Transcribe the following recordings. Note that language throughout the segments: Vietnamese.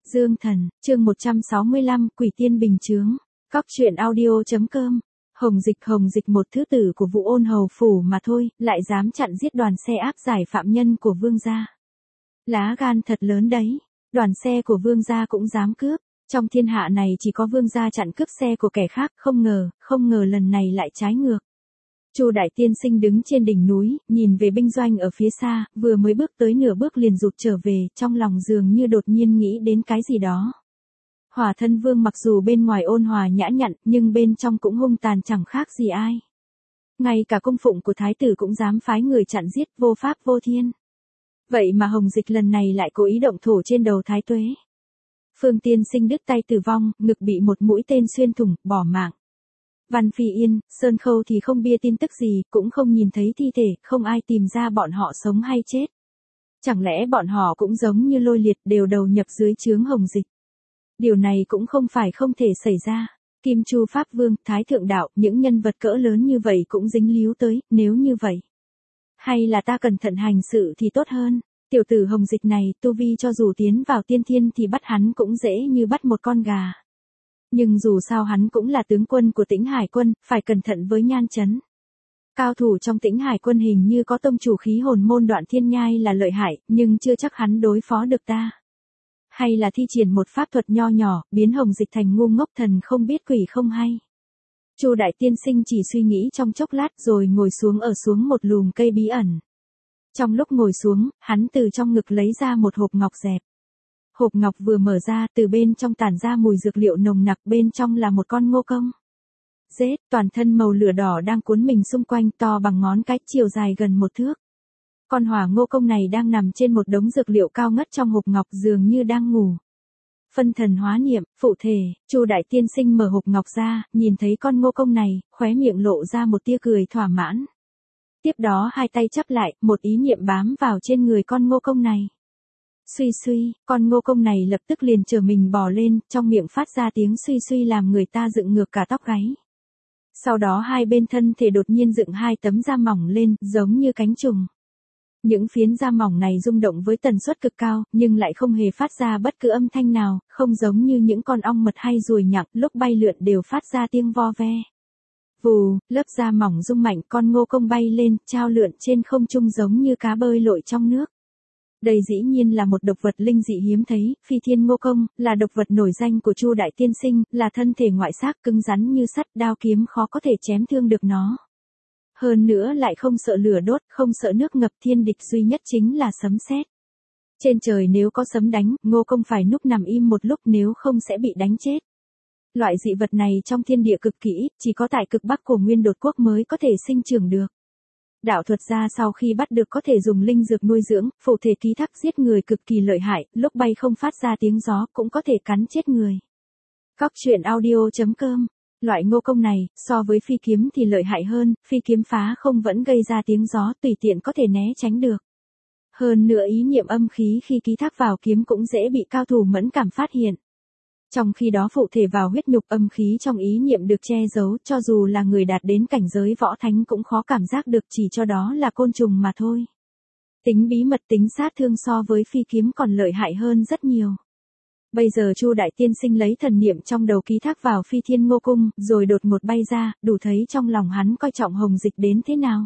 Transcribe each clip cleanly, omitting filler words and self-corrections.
Dương Thần, chương 165, Quỷ Tiên Bình Chướng. Cóc truyện audio.com. Hồng Dịch một thứ tử của Vũ Ôn hầu phủ mà thôi, lại dám chặn giết đoàn xe áp giải phạm nhân của vương gia. Lá gan thật lớn đấy, đoàn xe của vương gia cũng dám cướp. Trong thiên hạ này chỉ có vương gia chặn cướp xe của kẻ khác, không ngờ lần này lại trái ngược. Chu đại tiên sinh đứng trên đỉnh núi, nhìn về binh doanh ở phía xa, vừa mới bước tới nửa bước liền rụt trở về, trong lòng dường như đột nhiên nghĩ đến cái gì đó. Hỏa thân vương mặc dù bên ngoài ôn hòa nhã nhặn, nhưng bên trong cũng hung tàn chẳng khác gì ai. Ngay cả cung phụng của thái tử cũng dám phái người chặn giết, vô pháp vô thiên. Vậy mà Hồng Dịch lần này lại cố ý động thổ trên đầu thái tuế. Phương tiên sinh đứt tay tử vong, ngực bị một mũi tên xuyên thủng, bỏ mạng. Văn Phi Yên, Sơn Khâu thì không bia tin tức gì, cũng không nhìn thấy thi thể, không ai tìm ra bọn họ sống hay chết. Chẳng lẽ bọn họ cũng giống như Lôi Liệt đều đầu nhập dưới trướng Hồng Dịch? Điều này cũng không phải không thể xảy ra. Kim Chu Pháp Vương, Thái Thượng Đạo, những nhân vật cỡ lớn như vậy cũng dính líu tới, nếu như vậy. Hay là ta cẩn thận hành sự thì tốt hơn. Tiểu tử Hồng Dịch này, tu vi cho dù tiến vào tiên thiên thì bắt hắn cũng dễ như bắt một con gà. Nhưng dù sao hắn cũng là tướng quân của Tĩnh Hải quân, phải cẩn thận với Nhan Chấn. Cao thủ trong Tĩnh Hải quân hình như có tông chủ khí hồn môn Đoạn Thiên Nhai là lợi hại, nhưng chưa chắc hắn đối phó được ta. Hay là thi triển một pháp thuật nho nhỏ, biến Hồng Dịch thành ngu ngốc thần không biết quỷ không hay. Chu đại tiên sinh chỉ suy nghĩ trong chốc lát rồi ngồi xuống một lùm cây bí ẩn. Trong lúc ngồi xuống, hắn từ trong ngực lấy ra một hộp ngọc dẹp. Hộp ngọc vừa mở ra, từ bên trong tản ra mùi dược liệu nồng nặc, bên trong là một con ngô công. Rết, toàn thân màu lửa đỏ đang cuốn mình xung quanh, to bằng ngón cái, chiều dài gần 1 thước. Con hỏa ngô công này đang nằm trên một đống dược liệu cao ngất trong hộp ngọc, dường như đang ngủ. Phân thần hóa niệm, phụ thể, Chu đại tiên sinh mở hộp ngọc ra, nhìn thấy con ngô công này, khóe miệng lộ ra một tia cười thỏa mãn. Tiếp đó hai tay chắp lại, một ý niệm bám vào trên người con ngô công này. Suy, con ngô công này lập tức liền trở mình bò lên, trong miệng phát ra tiếng suy làm người ta dựng ngược cả tóc gáy. Sau đó hai bên thân thể đột nhiên dựng hai tấm da mỏng lên, giống như cánh trùng. Những phiến da mỏng này rung động với tần suất cực cao, nhưng lại không hề phát ra bất cứ âm thanh nào, không giống như những con ong mật hay ruồi nhặng, lúc bay lượn đều phát ra tiếng vo ve. Vù, lớp da mỏng rung mạnh, con ngô công bay lên, trao lượn trên không trung giống như cá bơi lội trong nước. Đây dĩ nhiên là một độc vật linh dị hiếm thấy, Phi Thiên Ngô Công, là độc vật nổi danh của Chu đại tiên sinh, là thân thể ngoại xác cứng rắn như sắt, đao kiếm khó có thể chém thương được nó. Hơn nữa lại không sợ lửa đốt, không sợ nước ngập, thiên địch duy nhất chính là sấm sét. Trên trời nếu có sấm đánh, Ngô Công phải núp nằm im một lúc, nếu không sẽ bị đánh chết. Loại dị vật này trong thiên địa cực kỳ ít, chỉ có tại cực bắc của Nguyên Đột Quốc mới có thể sinh trưởng được. Đạo thuật gia sau khi bắt được có thể dùng linh dược nuôi dưỡng, phổ thể ký thác giết người cực kỳ lợi hại, lúc bay không phát ra tiếng gió cũng có thể cắn chết người. Cóc truyện audio.com. Loại ngô công này, so với phi kiếm thì lợi hại hơn, phi kiếm phá không vẫn gây ra tiếng gió, tùy tiện có thể né tránh được. Hơn nữa ý niệm âm khí khi ký thác vào kiếm cũng dễ bị cao thủ mẫn cảm phát hiện. Trong khi đó phụ thể vào huyết nhục, âm khí trong ý niệm được che giấu, cho dù là người đạt đến cảnh giới võ thánh cũng khó cảm giác được, chỉ cho đó là côn trùng mà thôi. Tính bí mật, tính sát thương so với phi kiếm còn lợi hại hơn rất nhiều. Bây giờ Chu đại tiên sinh lấy thần niệm trong đầu ký thác vào Phi Thiên Ngô Cung, rồi đột ngột bay ra, đủ thấy trong lòng hắn coi trọng Hồng Dịch đến thế nào.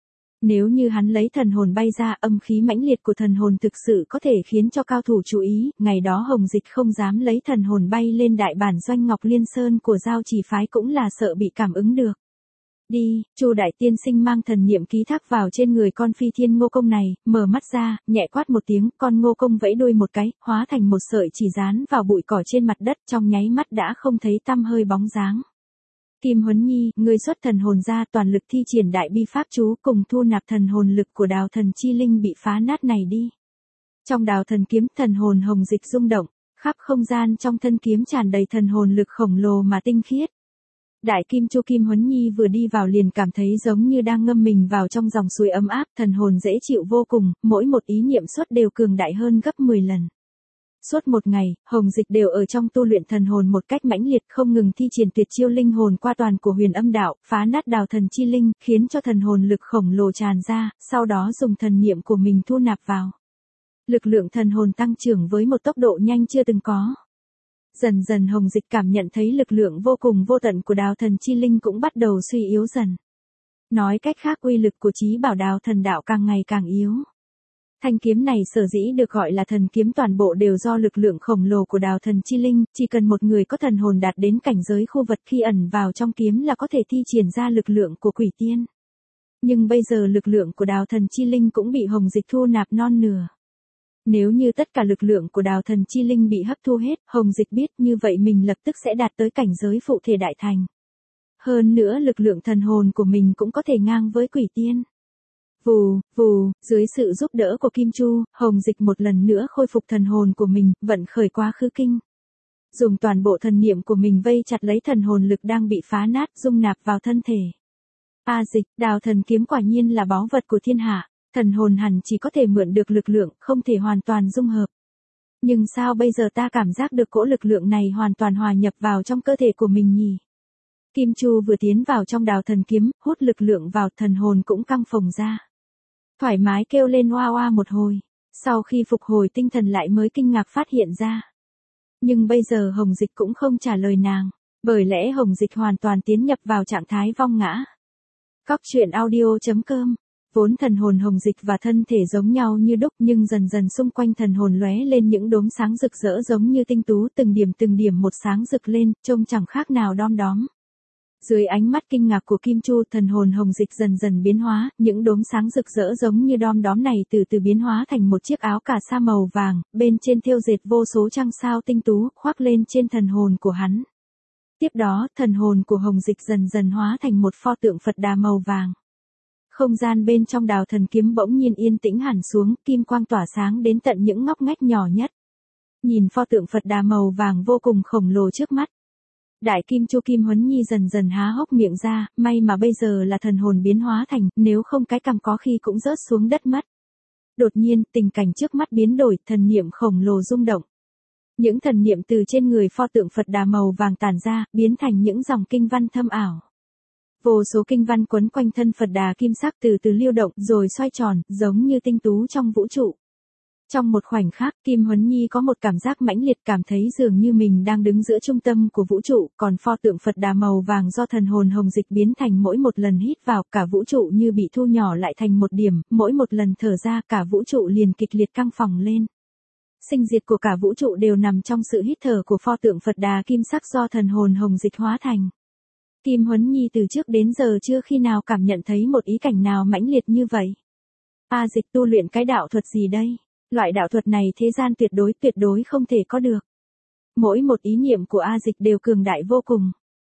Nếu như hắn lấy thần hồn bay ra, âm khí mãnh liệt của thần hồn thực sự có thể khiến cho cao thủ chú ý, ngày đó Hồng Dịch không dám lấy thần hồn bay lên đại bản doanh Ngọc Liên Sơn của Giao Chỉ phái cũng là sợ bị cảm ứng được. Đi, Chu đại tiên sinh mang thần niệm ký thác vào trên người con Phi Thiên Ngô Công này, mở mắt ra, nhẹ quát một tiếng, con ngô công vẫy đuôi một cái, hóa thành một sợi chỉ dán vào bụi cỏ trên mặt đất, trong nháy mắt đã không thấy tăm hơi bóng dáng. Kim Huấn Nhi, ngươi xuất thần hồn ra, toàn lực thi triển đại bi pháp chú, cùng thu nạp thần hồn lực của Đào Thần Chi Linh bị phá nát này đi. Trong Đào Thần kiếm, thần hồn Hồng Dịch rung động, khắp không gian trong thân kiếm tràn đầy thần hồn lực khổng lồ mà tinh khiết. Đại Kim Chu Kim Huấn Nhi vừa đi vào liền cảm thấy giống như đang ngâm mình vào trong dòng suối ấm áp, thần hồn dễ chịu vô cùng, mỗi một ý niệm xuất đều cường đại hơn gấp 10 lần. Suốt một ngày, Hồng Dịch đều ở trong tu luyện thần hồn một cách mãnh liệt, không ngừng thi triển tuyệt chiêu linh hồn qua toàn của Huyền Âm Đạo, phá nát Đào Thần Chi Linh, khiến cho thần hồn lực khổng lồ tràn ra, sau đó dùng thần niệm của mình thu nạp vào. Lực lượng thần hồn tăng trưởng với một tốc độ nhanh chưa từng có. Dần dần Hồng Dịch cảm nhận thấy lực lượng vô cùng vô tận của đào thần chi linh cũng bắt đầu suy yếu dần. Nói cách khác uy lực của chí bảo đào thần đạo càng ngày càng yếu. Thanh kiếm này sở dĩ được gọi là thần kiếm toàn bộ đều do lực lượng khổng lồ của đào thần chi linh, chỉ cần một người có thần hồn đạt đến cảnh giới khu vật khi ẩn vào trong kiếm là có thể thi triển ra lực lượng của quỷ tiên. Nhưng bây giờ lực lượng của đào thần chi linh cũng bị Hồng Dịch thu nạp non nửa. Nếu như tất cả lực lượng của đào thần chi linh bị hấp thu hết, Hồng Dịch biết như vậy mình lập tức sẽ đạt tới cảnh giới phụ thể đại thành. Hơn nữa lực lượng thần hồn của mình cũng có thể ngang với quỷ tiên. Vù, vù, dưới sự giúp đỡ của Kim Chu, Hồng Dịch một lần nữa khôi phục thần hồn của mình, vận khởi quá khứ kinh. Dùng toàn bộ thần niệm của mình vây chặt lấy thần hồn lực đang bị phá nát dung nạp vào thân thể. Dịch, đào thần kiếm quả nhiên là báu vật của thiên hạ, thần hồn hẳn chỉ có thể mượn được lực lượng, không thể hoàn toàn dung hợp. Nhưng sao bây giờ ta cảm giác được cỗ lực lượng này hoàn toàn hòa nhập vào trong cơ thể của mình nhỉ? Kim Chu vừa tiến vào trong đào thần kiếm, hút lực lượng vào thần hồn cũng căng phồng ra. Thoải mái kêu lên oa oa một hồi, sau khi phục hồi tinh thần lại mới kinh ngạc phát hiện ra. Nhưng bây giờ Hồng Dịch cũng không trả lời nàng, bởi lẽ Hồng Dịch hoàn toàn tiến nhập vào trạng thái vong ngã. Cóc truyện audio.com. Vốn thần hồn Hồng Dịch và thân thể giống nhau như đúc nhưng dần dần xung quanh thần hồn lóe lên những đốm sáng rực rỡ giống như tinh tú từng điểm một sáng rực lên, trông chẳng khác nào đom đóm. Dưới ánh mắt kinh ngạc của Kim Chu, thần hồn Hồng Dịch dần dần biến hóa, những đốm sáng rực rỡ giống như đom đóm này từ từ biến hóa thành một chiếc áo cà sa màu vàng, bên trên thêu dệt vô số trăng sao tinh tú, khoác lên trên thần hồn của hắn. Tiếp đó, thần hồn của Hồng Dịch dần dần hóa thành một pho tượng Phật Đà màu vàng. Không gian bên trong đào thần kiếm bỗng nhiên yên tĩnh hẳn xuống, kim quang tỏa sáng đến tận những ngóc ngách nhỏ nhất. Nhìn pho tượng Phật Đà màu vàng vô cùng khổng lồ trước mắt. Đại Kim Chu Kim Huấn Nhi dần dần há hốc miệng ra, may mà bây giờ là thần hồn biến hóa thành, nếu không cái cằm có khi cũng rớt xuống đất mất. Đột nhiên, tình cảnh trước mắt biến đổi, thần niệm khổng lồ rung động. Những thần niệm từ trên người pho tượng Phật Đà màu vàng tản ra, biến thành những dòng kinh văn thâm ảo. Vô số kinh văn quấn quanh thân Phật Đà kim sắc từ từ lưu động rồi xoay tròn, giống như tinh tú trong vũ trụ. Trong một khoảnh khắc, Kim Huấn Nhi có một cảm giác mãnh liệt, cảm thấy dường như mình đang đứng giữa trung tâm của vũ trụ, còn pho tượng Phật Đà màu vàng do thần hồn Hồng Dịch biến thành mỗi một lần hít vào, cả vũ trụ như bị thu nhỏ lại thành một điểm, mỗi một lần thở ra cả vũ trụ liền kịch liệt căng phồng lên. Sinh diệt của cả vũ trụ đều nằm trong sự hít thở của pho tượng Phật Đà kim sắc do thần hồn Hồng Dịch hóa thành. Kim Huấn Nhi từ trước đến giờ chưa khi nào cảm nhận thấy một ý cảnh nào mãnh liệt như vậy. Dịch tu luyện cái đạo thuật gì đây? Loại đạo thuật này thế gian tuyệt đối không thể có được. Mỗi một ý niệm của Dịch đều cường đại vô cùng.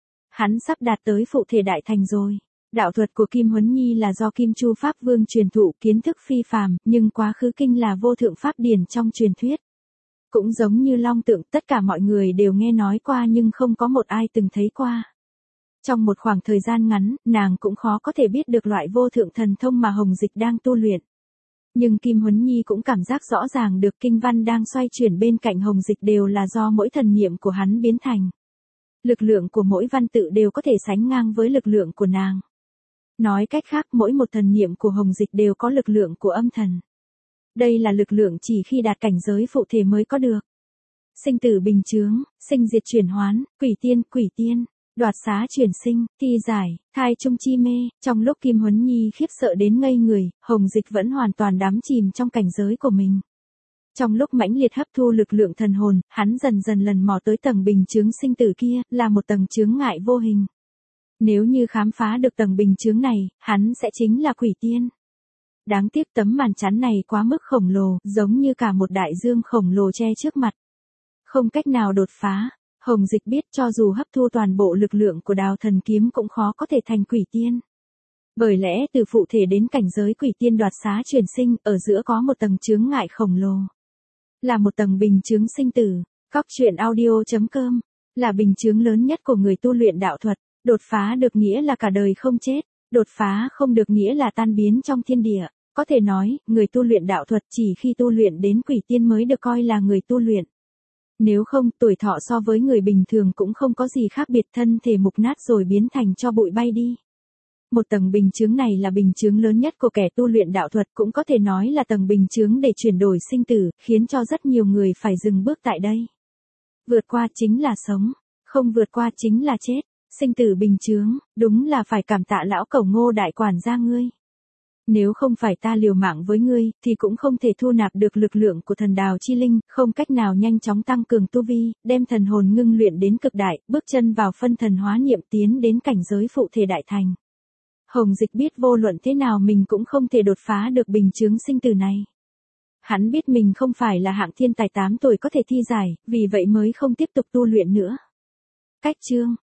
Hắn sắp đạt tới phụ thể đại thành rồi. Đạo thuật của Kim Huấn Nhi là do Kim Chu Pháp Vương truyền thụ, kiến thức phi phàm, nhưng quá khứ kinh là vô thượng pháp điển trong truyền thuyết. Cũng giống như long tượng, tất cả mọi người đều nghe nói qua nhưng không có một ai từng thấy qua. Trong một khoảng thời gian ngắn, nàng cũng khó có thể biết được loại vô thượng thần thông mà Hồng Dịch đang tu luyện. Nhưng Kim Huấn Nhi cũng cảm giác rõ ràng được kinh văn đang xoay chuyển bên cạnh Hồng Dịch đều là do mỗi thần niệm của hắn biến thành. Lực lượng của mỗi văn tự đều có thể sánh ngang với lực lượng của nàng. Nói cách khác, mỗi một thần niệm của Hồng Dịch đều có lực lượng của âm thần. Đây là lực lượng chỉ khi đạt cảnh giới phụ thể mới có được. Sinh tử bình chướng, sinh diệt chuyển hoán, quỷ tiên. Đoạt xá chuyển sinh, thi giải, thai chung chi mê, trong lúc Kim Huấn Nhi khiếp sợ đến ngây người, Hồng Dịch vẫn hoàn toàn đắm chìm trong cảnh giới của mình. Trong lúc mãnh liệt hấp thu lực lượng thần hồn, hắn dần dần lần mò tới tầng bình chướng sinh tử kia, là một tầng chướng ngại vô hình. Nếu như khám phá được tầng bình chướng này, hắn sẽ chính là quỷ tiên. Đáng tiếc tấm màn chắn này quá mức khổng lồ, giống như cả một đại dương khổng lồ che trước mặt. Không cách nào đột phá. Hồng Dịch biết cho dù hấp thu toàn bộ lực lượng của đào thần kiếm cũng khó có thể thành quỷ tiên. Bởi lẽ từ phụ thể đến cảnh giới quỷ tiên đoạt xá chuyển sinh, ở giữa có một tầng chướng ngại khổng lồ. Là một tầng bình chướng sinh tử. Cóc truyện audio.com. Là bình chướng lớn nhất của người tu luyện đạo thuật. Đột phá được nghĩa là cả đời không chết. Đột phá không được nghĩa là tan biến trong thiên địa. Có thể nói, người tu luyện đạo thuật chỉ khi tu luyện đến quỷ tiên mới được coi là người tu luyện. Nếu không, tuổi thọ so với người bình thường cũng không có gì khác biệt, thân thể mục nát rồi biến thành cho bụi bay đi. Một tầng bình chướng này là bình chướng lớn nhất của kẻ tu luyện đạo thuật, cũng có thể nói là tầng bình chướng để chuyển đổi sinh tử, khiến cho rất nhiều người phải dừng bước tại đây. Vượt qua chính là sống, không vượt qua chính là chết. Sinh tử bình chướng, đúng là phải cảm tạ lão Cẩu Ngô đại quản gia ngươi. Nếu không phải ta liều mạng với ngươi, thì cũng không thể thu nạp được lực lượng của thần đào chi linh, không cách nào nhanh chóng tăng cường tu vi, đem thần hồn ngưng luyện đến cực đại, bước chân vào phân thần hóa niệm tiến đến cảnh giới phụ thể đại thành. Hồng Dịch biết vô luận thế nào mình cũng không thể đột phá được bình chướng sinh tử này. Hắn biết mình không phải là hạng thiên tài 8 tuổi có thể thi giải, vì vậy mới không tiếp tục tu luyện nữa. Cách chương